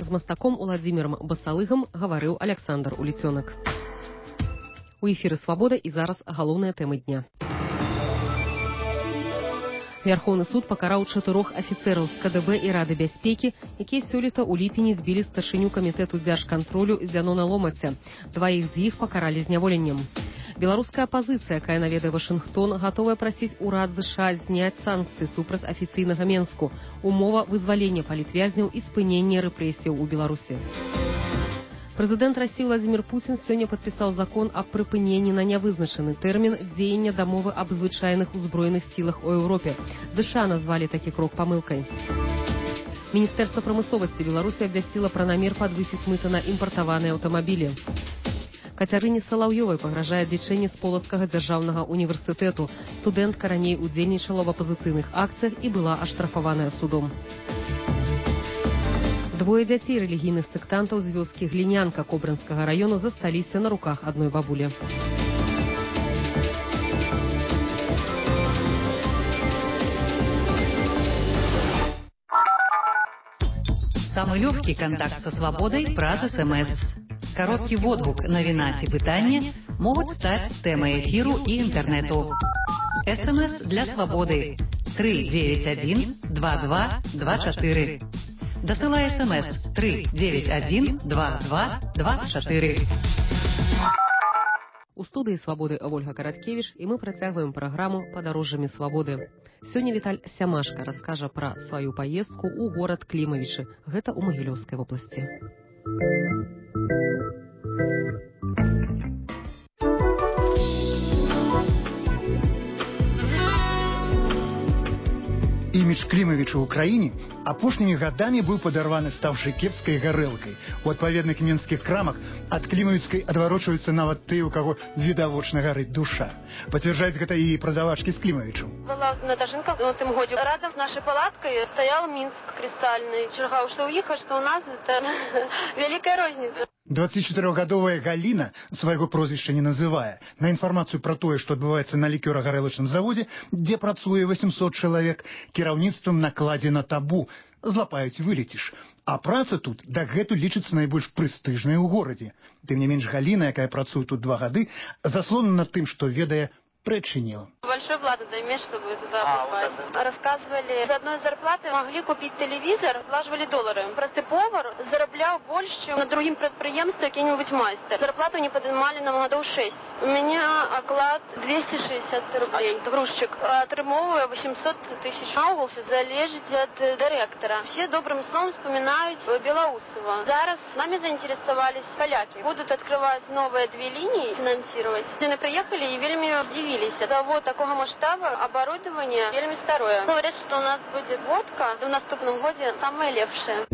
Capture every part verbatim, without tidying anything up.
З мастаком Уладзімірам Басалыгам гаварыў Аляксандр Уліцёнак. У эфіры «Свабода» і зараз галоўныя тэмы дня. Вярхоўны суд пакараў чатырох афіцэраў з ка дэ бэ і Рады бяспекі, якія сёлета ў ліпені збілі старшыню камітэту дзяржкантролю Зянона Ломаця. Дваіх з іх пакаралі зняволеннем. Беларуская апазіцыя, якая наведае Вашынгтон, гатовая прасіць урад ЗША зняць санкцыі супраць афіцыйнага Менску. Умова вызвалення палітвязняў і спынення рэпрэсіяў у Беларусі. Прэзідэнт Расіі Владзімір Пуцін сёння падпісаў закон аб прыпыненні на нявызначаны тэрмін дзеяння дамовы аб звычайных узброеных сілах у Еўропе. ЗША назвалі такі крок памылкай. Міністэрства прамысловасці Беларусі абвясціла пра намер падвысіць мыта на імпартаваныя аўтамабілі. Кацярыне Салаўёвай пагражае адлічэнне з Полацкага дзяржаўнага універсітэту. Студэнтка раней удзельнічала ў апазіцыйных акцыях і была аштрафаваная судом. Двое дзяцей рэлігійных сектантаў з вёскі Глінянка Кобрынскага раёну засталіся на руках адной бабулі. Самый легкий контакт со свободой праз СМС. Короткий водгук, навіна ці пытанне могуць стаць тэмай эфіру і інтэрнэту. СМС для свободы три девять один два два два четыре. Дасылай СМС три девять один два два два четыре. У студыі «Свабоды» Ольга Караткевіч, і мы працягваем праграму «Падарожжамі свабоды». Сёння Віталь Сямашка раскажа пра сваю паездку ў горад Клімавічы. Гэта ў Магілёўскай вобласці. Імідж Клімавіча ў краіне апошнімі гадамі быў падарваны ставшай кепскай гарэлкай. У адпаведных менскіх крамах ад клімавіцкай адварочваюцца нават тыя, у каго відавочна гарыць душа. Пацвярджаюць гэта і прадавачкі з Клімавічу. Была Наташенко в тым годзе. Рядом с нашей палаткой стоял Минск кристальный. Чергаў, что у іх, а что у нас, это великая розница. дваццацічатырохгадовая Галіна свайго прозвішча не называе. На інфармацыю пра тое, што адбываецца на лікёра-гарэлачным заводзе, дзе працуе восемьсот чалавек, кіраўніцтвам накладзена табу. Злапаюць, вылеціш. А праца тут дагэтуль лічыцца найбольш прэстыжнай у горадзе. Тым не менш Галіна, якая працуе тут два гады, заслонена тым, што ведае, причинил. Большой плату иметь, чтобы туда а, попасть. Вот рассказывали, за одной зарплаты могли купить телевизор, влаживали доллары. Простый повар зараблял больше, чем на другим предприемстве какой-нибудь мастер. Зарплату не поднимали на году шесть. У меня оклад двести шестьдесят рублей. Грузчик. Отрымовываю восемьсот тысяч. Наугол все залежит от директора. Все добрым словом вспоминают Белоусова. Зараз нами заинтересовались поляки. Будут открывать новые две линии, финансировать. Они приехали и вельми удивились. Того такого масштаба оборудования вельми старое. Говорят, что у нас будет водка в наступном году самая лепшая.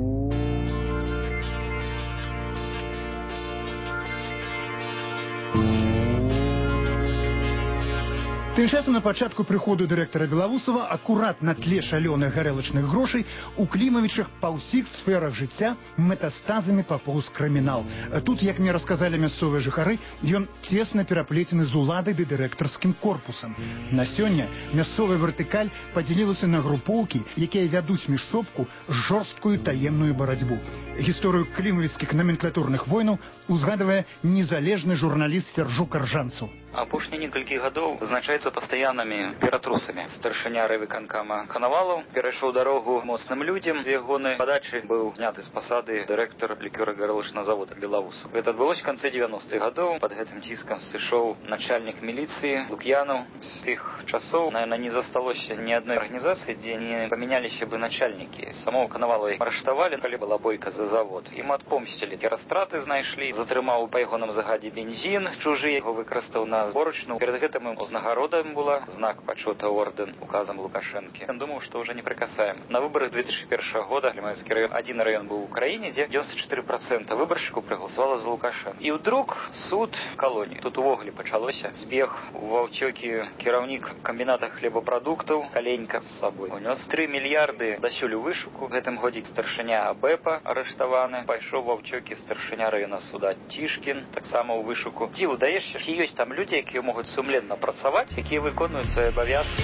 Тым часам на пачатку прыходу дырэктара Белоусова акурат на тле шалёных гарэлачных грошай у Клімавічах па ўсіх сферах жыцця метастазамі папоўз крымінал. Тут, як мне расказалі мясцовыя жыхары, ён цесна пераплецены з уладай ды дырэктарскім корпусам. На сёння мясцовая вертыкаль падзялілася на групоўкі, якія вядуць між собку жорсткую таемную барацьбу. Гісторыю клімавіцкіх номенклатурных войнаў узгадывае незалежны журналіст Сяржук Аржанцаў. Апошнія некалькі гадоў вызначаецца пастаяннымі ператрусамі. Старшыня райвыканкама Канавалаў перайшоў дарогу моцным людзям. З ягонай падачы быў зняты з пасады дырэктар лікёра-гарэлачнага завода Белоусов. Гэта адбылося в канцы девяностых гадоў. Пад гэтым ціскам сышоў начальнік міліцыі Лук'янаў. З тых часоў, наверное, не засталося ні адной арганізацыі, дзе не памяняліся бы начальнікі. Самого Канавалова арыштавалі, калі была бойка за завод. Ім адпомсцілі. Растраты знайшлі, затрымаў па ягоным загадзе бензін, чужы яго выкарыстаў на зборачную. Перед гэтым узнагародам была знак пачота орден указом Лукашэнкі. Ён думаў, што ўжо не прикасаем. На выборах две тысячи первого года Клімавіцкі район, один район быў у Украине, дзе девяносто четыре процента выборщиков проголосовало за Лукашенко. І вдруг суд колонии. Тут увогуле пачалося. Збег у аўцёкі кіраўнік камбіната хлебапрадуктаў Каленька з сабой. Унёс три мільярды дасюль у вышуку. В гэтым годзе старшыня АБЭПа арыштаваны. Пайшоў у аўцёкі старшыня района суда Тишкин, таксама у вышуку. Ці удаешся, ці ёсць там людзі, якія могуць сумленна працаваць, якія выконваюць свае абавязкі.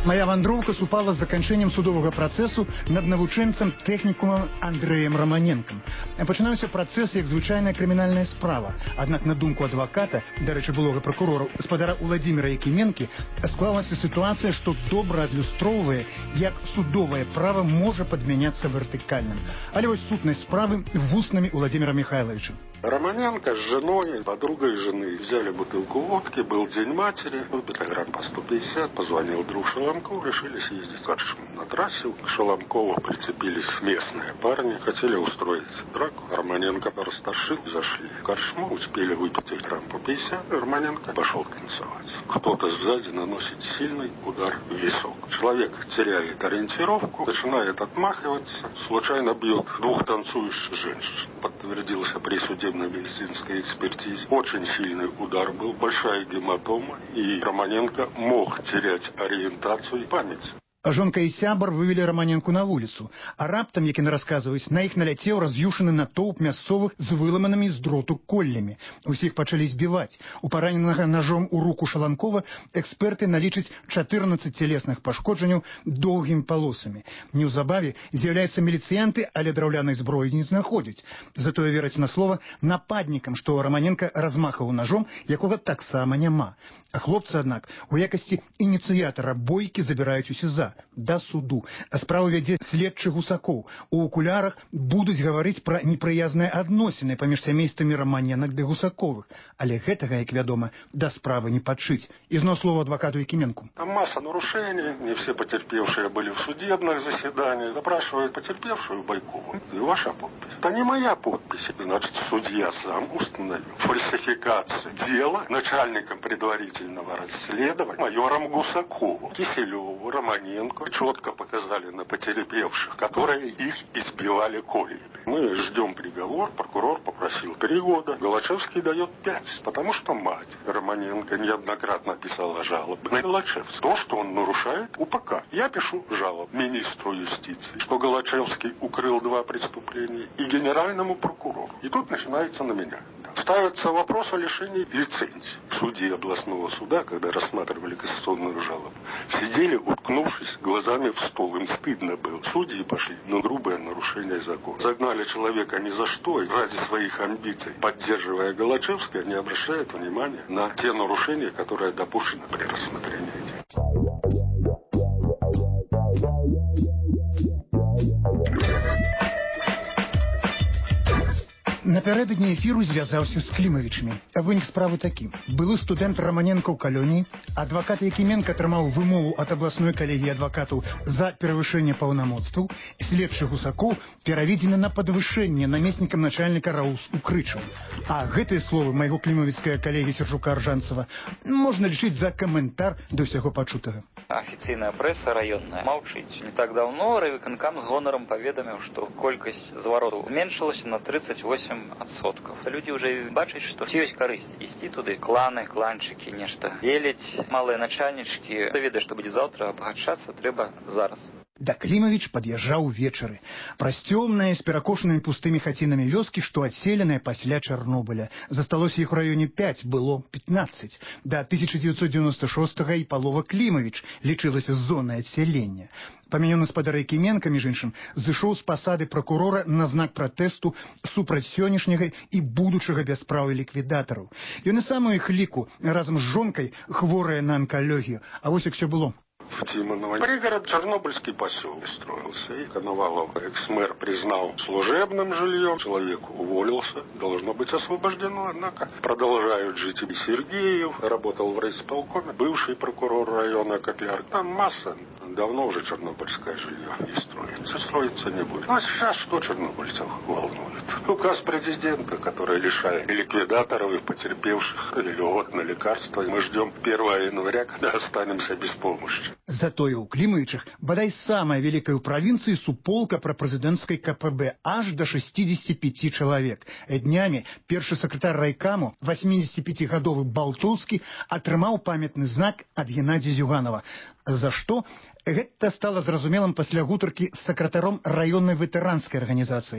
Моя вандроўка супала з заканчэннем судовага працэсу над навучэнцам тэхнікумам Андрэем Романенкам. Пачынаўся працэс як звычайная крымінальная справа. Аднак на думку адваката, дарэчы, былога пракурора, спадара Уладзіміра Якіменкі, склалася сітуацыя, што добра адлюстроўвае, як судовае права можа падмяняцца вертыкальным. Але вось сутнасць справы вуснамі Уладзіміра Михайловича. Романенко с женой, подругой жены, взяли бутылку водки, был день матери, выпили грамм по сто пятьдесят, позвонил друг Шаламков, решили съездить в Коршун. На трассе к Шаламкову прицепились местные парни, хотели устроить драку. Романенко растащил, зашли в Коршму, успели выпить грамм по пятьдесят, Романенко пошел танцевать. Кто-то сзади наносит сильный удар в висок. Человек теряет ориентировку, начинает отмахиваться, случайно бьет двух танцующих женщин. Подтвердился при суде на медицинской экспертизе. Очень сильный удар был, большая гематома, и Романенко мог терять ориентацию и память. Жонка і сябар вывели Романенку на вуліцу, а раптам, як яны расказваюць, на іх наляцеў раз'юшаны натоўп мясцовых з выломанымі з дроту коллямі. Усіх пачалі збіваць. У параненага ножом у руку Шаламкова эксперты налічаць чатырнаццаць цялесных пашкоджанняў доўгімі палосамі. Неўзабаве з'яўляюцца міліцыянты, але драўлянай зброі не знаходзяць. Затое вераць на слова нападнікам, што Романенка размахаў ножом, якога таксама няма. А хлопцы, аднак, у якасці ініцыятара бойкі забіраюць у СІЗА. Да суду. Справу вядзе следчы Гусакоў. У акулярах будуць гаварыць пра непрыязныя адносіны паміж сямействамі Романенак ды Гусаковых. Але гэтага, як вядома, да справы не падшыць. Ізноў слово адвакату Якименку. Там масса нарушений, не все потерпевшие были в судебных заседаниях. Допрашивают потерпевшую Байкову. И ваша подпись. Это не моя подпись. Значит, судья сам установил фальсификацию дела начальником предварительного расследования майором Гусаковым, Киселеву, Романенко четко показали на потерпевших, которые их избивали колиями. Мы ждем приговор. Прокурор попросил три года. Голачевский дает пять, потому что мать Романенко неоднократно писала жалобы на Голачевского. То, что он нарушает УПК. Я пишу жалобу министру юстиции, что Голачевский укрыл два преступления, и генеральному прокурору. И тут начинается на меня. Ставится вопрос о лишении лицензии. Судьи областного суда, когда рассматривали кассационную жалобу, сидели, уткнувшись глазами в стол. Им стыдно было. Судьи пошли на грубое нарушение закона. Загнали человека ни за что, и ради своих амбиций, поддерживая Голачевского, не обращают внимания на те нарушения, которые допущены при рассмотрении дела. Напярэдадні эфіру звязаўся з Клімавічамі. Вынік справы такі. Былы студэнт Романенка ў калоніі, адвакат Якіменка атрымаў вымову ад абласной калегіі адвакатаў за перавышэнне паўнамоцтваў, следчы Гусакоў пераведзены на падвышэнне намеснікам начальніка РАУС у Крычаў. А гэтыя словы майго клімавіцкая калегі Сержука Аржанцева можна лічыць за каментар да ўсяго пачутага. Афіцыйная прэса раённая маўчыць. Не так даўно райвыканкам з гонарам паведаміў, што колькасць зваротаў зменшылася на тридцать восемь адсоткаў. Людзі ўжо бачаць, што ёсць карысць ісці туды. Кланы, кланчыкі, нешта дзеліць, малыя начальнічкі. Хто ведае, што будзе заўтра, абагачацца трэба зараз. Да Клімавіч пад'язджаў вечары. Праз цёмныя з перакошанымі пустымі хацінамі вёскі, што адселеныя пасля Чарнобыля. Засталося іх у раёне пяць, было пятнаццаць. Да тысяча дзевяцьсот дзевяносто шостага і палова Клімавіч лічылася зонай адселення. Памянёны спадар Якіменка, між іншым, зышоў з пасады пракурора на знак пратэсту супраць сённяшняга і будучага бяспраўя ліквідатараў. Ён і сам у іх ліку, разам з жонкай, хворая на онкалогію. А вось як всё было. В Тимоново. Пригород Чернобыльский поселок строился. И Коновалов, экс-мэр, признал служебным жильем. Человек уволился, должно быть освобождено. Однако продолжают жить и Сергеев, работал в райисполкоме, бывший прокурор района Котляр. Там масса, давно уже чернобыльское жилье не строится. Строиться не будет. А сейчас что чернобыльцев волнует? Указ президента, который лишает ликвидаторов и потерпевших льгот на лекарства. Мы ждем первого января, когда останемся без помощи. Затое ў Клімавічах бадай самая вялікая ў правінцыі суполка прапрэзідэнцкай КПБ аж да шестидесяти пяти чалавек. Днямі першы сакратар райкаму, восьмидесятипятигадовы Балтоўскі, атрымаў памятны знак ад Геннадзія Зюганова. За што? Гэта стала зразумелым пасля гутаркі з сакратаром раённай ветэранскай арганізацыі.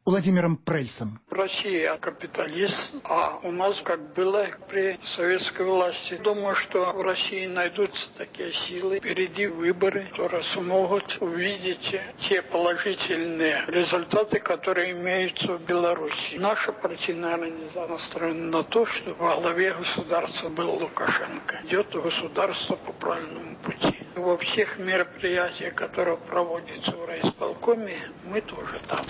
Владимиром Прельсом. Россия капиталист, а у нас как было при советской власти. Думаю, что в России найдутся такие силы. Впереди выборы, которые смогут увидеть те положительные результаты, которые имеются в Беларуси. Наша партийная организация настроена на то, что во главе государства был Лукашенко. Идет государство по правильному пути. Во всех мероприятиях, которые проводятся в райисполкоме, мы тоже там.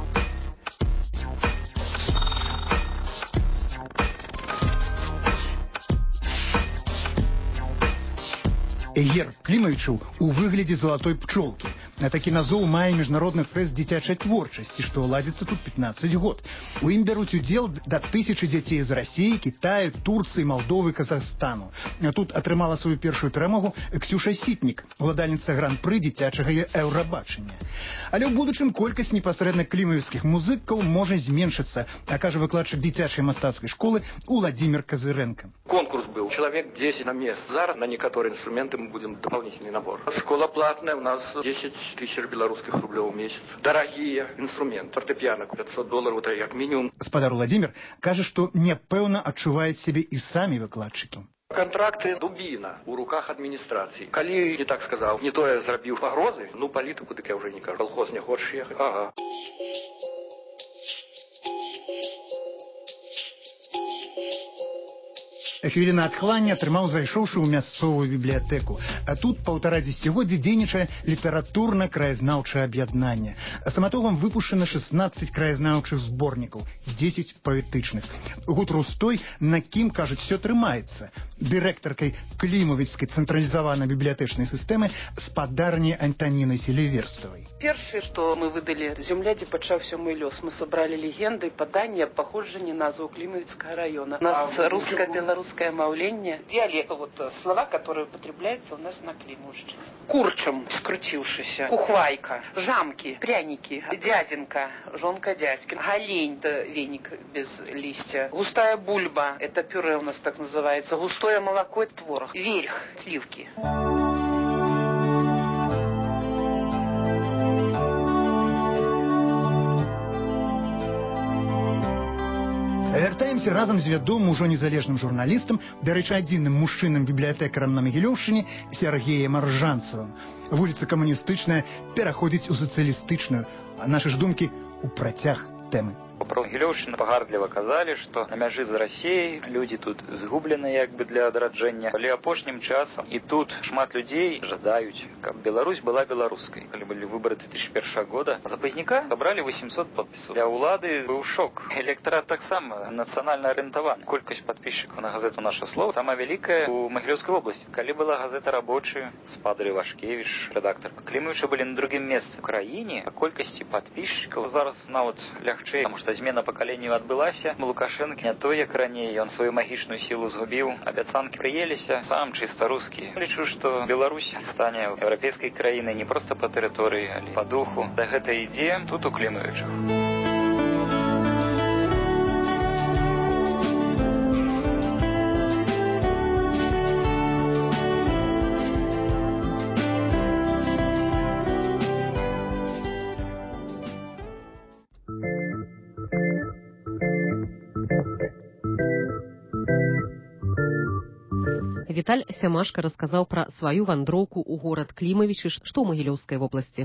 Герб Клімавічаў у выглядзе залатой пчолкі. Такі назоў мае міжнародны фэст дзіцячай творчасці, што ладзіцца тут пятнаццаць год. У ім бяруць удзел да тысячы дзяцей з Расіі, Кітаю, Турцыі, Малдовы, Казахстану. Тут атрымала сваю першую перамогу Ксюша Сітнік, уладальніца гран-пры дзіцячага еўрабачання. Але ў будучым колькасць непасрэдна клімавіцкіх музыкаў можа зменшыцца, кажа выкладчык дзіцячай мастацкай школы Владимир Козыренко. Конкурс был. Человек десять на место. Зараз на некоторые инструменты мы будем дополнительный набор. Школа платная, у нас десять тысяч белорусских рублей в месяц. Дорогие инструменты. Фортепиано пятьсот долларов, это как минимум. Спадар Владимир кажа, што няпэўна адчуваюць сябе і самі выкладчыкі. Контракты дубина у руках администрации. Коли не так сказал, не то я зрабил погрозы, ну политику так я уже не кажу. Колхоз не хочешь ехать? Ага. Хвіліна адхлання атрымаў зайшоўшы ў мясцовую бібліятэку. А тут паўтара дзесяцігоддзя дзейнічае літаратурна-краязнаўчае аб'яднанне. Саматогам выпушчана шестнадцать краязнаўчых зборнікаў, дзесяць паэтычных. Гуд Рустой, на кім, кажуць, все трымаецца. Дырэктаркай клімавіцкай цэнтралізаванай бібліятэчнай сістэмы спадарні Антанінай Селіверставай. Першае, што мы выдалі «Земля, дзе пачаўся мой лёс», мы собрали легенды, паданні аб паходжанні назваў Клімавіцкага района. У нас русско-белорусское маўленне, диалект, вот слова, которые употребляются у нас на Климовщине. Курчам, скрутившийся, кухвайка, жамки, пряники, дяденька, жонка дядьки, голень, это веник без листья, густая бульба, это пюре у нас так называется, густое молоко, это творог, вельх, сливки. Вяртаемся разам з вядомым ужо незалежным журналістам, дарэчы, адзіным мужчынам-бібліятэкарам на Магілёўшчыне Сергеем Аржанцевым. Вуліца камуністычная пераходзіць у сацыялістычную, а нашы ж думкі у працяг тэмы. Про Магілёўшчыну пагардліва казалі, што на мяжы з Расіяй людзі тут згублены як бы для адраджэння. Але апошнім часам і тут шмат людзей жадаюць, каб Беларусь была беларускай. Калі былі выбары две тысячи первого года, за пазняка сабралі восемьсот подпісаў. Для ўлады быў шок. Электарат таксама нацыянальна арыентаваны. Колькасць падпісчыкаў на газету «Наша слово» самая вялікая ў Магілёўскай вобласці. Калі была газета «Рабочая», Спадар Івашкевіч, рэдактар Клімавіча былі на другім месцы. У краіне па колькасці падпісчыкаў зараз нават лягчэй, таму што змена пакаленняў адбылася. Лукашенко не той, як раней, ён сваю магічную сілу згубіў. Абяцанкі прыеліся, сам чыста рускі. Лічу, што Беларусь стане еўрапейскай краінай не проста па тэрыторыі, але па духу. Да гэта ідзе тут у Клімавічах. Віталь Сямашка расказаў пра сваю вандроўку ў горад Клімавічы, што ў Магілёўскай вобласці.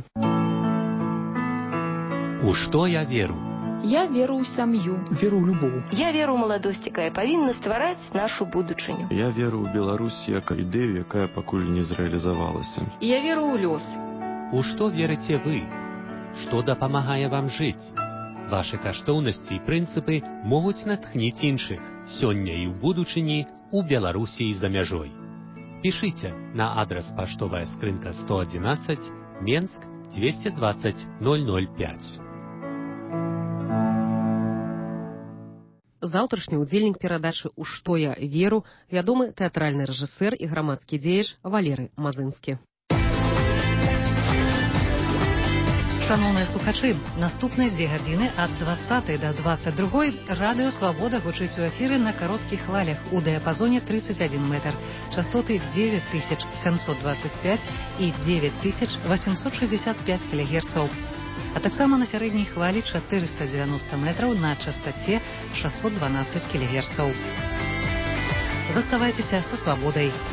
У што я веру? Я веру ў сям'ю. Веру ў любоў. Я веру ў маладосць, якая павінна ствараць нашу будучыню. Я веру ў Беларусь як ідэю, якая пакуль не зрэалізавалася. Я веру ў лёс. У што верыце вы? Што дапамагае вам жыць? Вашы каштоўнасці і прынцыпы могуць натхніць іншых сёння і ў будучыні у Беларусі і за мяжой. Пішыце на адрас паштовая скрынка сто одиннадцать, Менск двести двадцать ноль ноль пять. Заўтрашні ўдзельнік перадачы «У што я веру» вядомы тэатральны рэжысэр і грамадскі дзеяч Валерый Мазынскі. Шановныя слухачы, наступныя дзве гадзіны ад двадцатай да двадцать другой радыё «Свабода» гучыць у эфіры на кароткіх хвалях у дыяпазоне тридцать один метр, частоты девять тысяч семьсот двадцать пять і девять тысяч восемьсот шестьдесят пять кілогерцаў. а таксама на сярэдняй хвалі чатырыста дзевяноста метраў на частаце шэсцьсот дванаццаць кілагерцаў. Заставайцеся са свабодай.